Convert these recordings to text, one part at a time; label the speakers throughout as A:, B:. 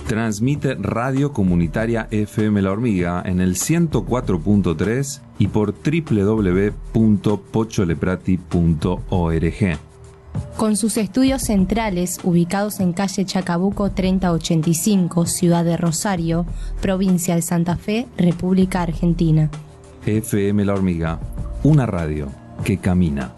A: Transmite Radio Comunitaria FM La Hormiga en el 104.3 y por www.pocholeprati.org.
B: Con sus estudios centrales ubicados en calle Chacabuco 3085, ciudad de Rosario, provincia de Santa Fe, República Argentina.
A: FM La Hormiga, una radio que camina.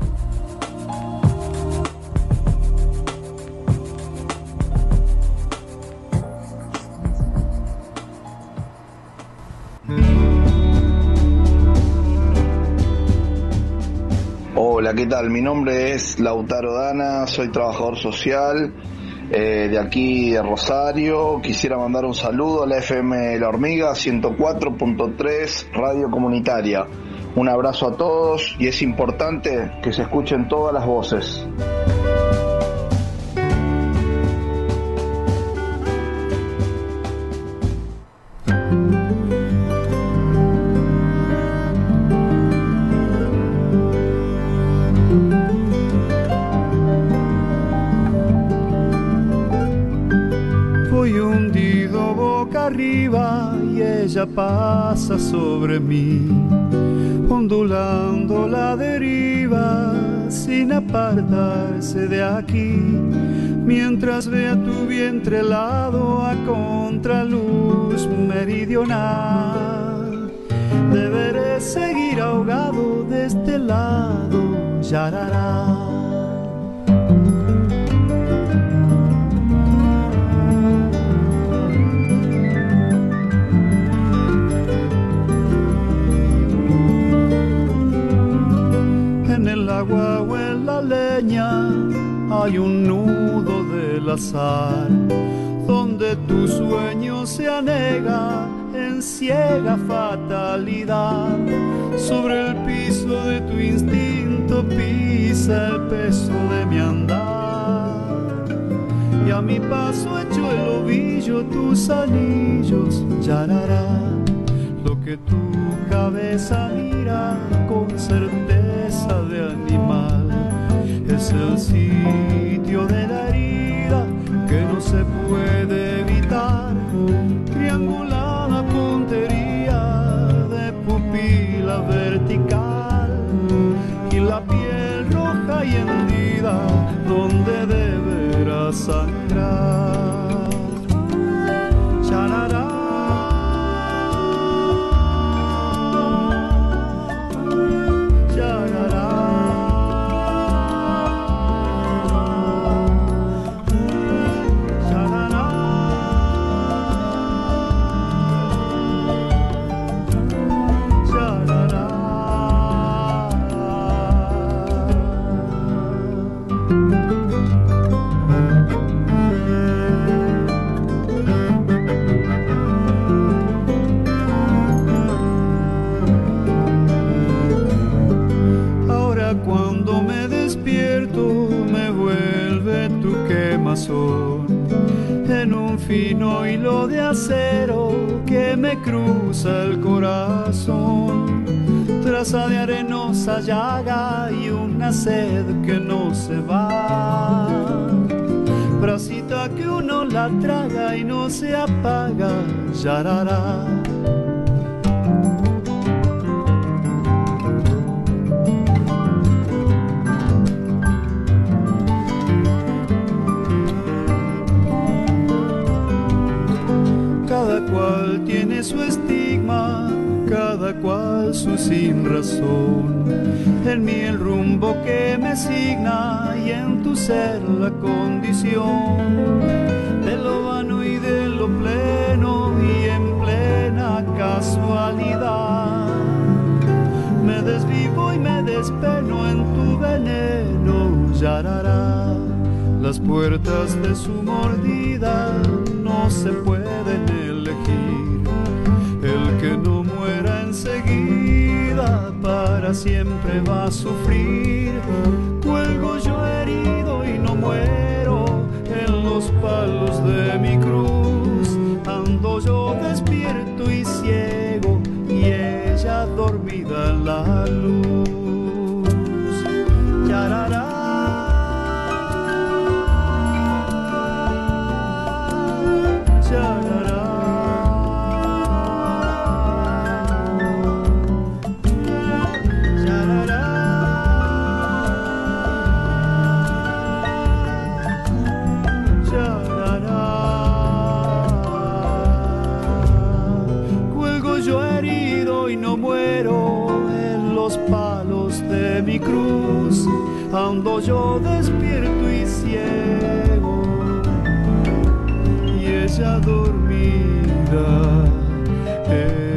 C: Hola, ¿qué tal? Mi nombre es Lautaro Dana, soy trabajador social de aquí de Rosario. Quisiera mandar un saludo a la FM La Hormiga 104.3 Radio Comunitaria. Un abrazo a todos y es importante que se escuchen todas las voces.
D: Arriba y ella pasa sobre mí, ondulando la deriva sin apartarse de aquí, mientras vea tu vientre helado a contraluz meridional. Deberé seguir ahogado de este lado, yarará. Agua o en la leña hay un nudo del azar, donde tu sueño se anega en ciega fatalidad. Sobre el piso de tu instinto pisa el peso de mi andar, y a mi paso echo el ovillo tus anillos, yarará. Lo que tu cabeza mira con certeza de animal es el sitio de la herida que no se puede evitar, triangulada puntería de pupila vertical y la piel roja y hendida donde deberá sangrar. Charará. En un fino hilo de acero que me cruza el corazón, traza de arenosa llaga y una sed que no se va, bracita que uno la traga y no se apaga, yarará. Cada cual tiene su estigma, cada cual su sin razón. En mí el rumbo que me signa y en tu ser la condición de lo vano y de lo pleno y en plena casualidad. Me desvivo y me despeno en tu veneno, yarará. Las puertas de su mordida no se pueden elegir. El que no muera enseguida para siempre va a sufrir. Cuelgo yo herido y no muero en los palos de mi cruz. Ando yo despierto y ciego y ella dormida en la luz. Yarará. hoy no muero en los palos de mi cruz, ando yo despierto y ciego, y ella dormida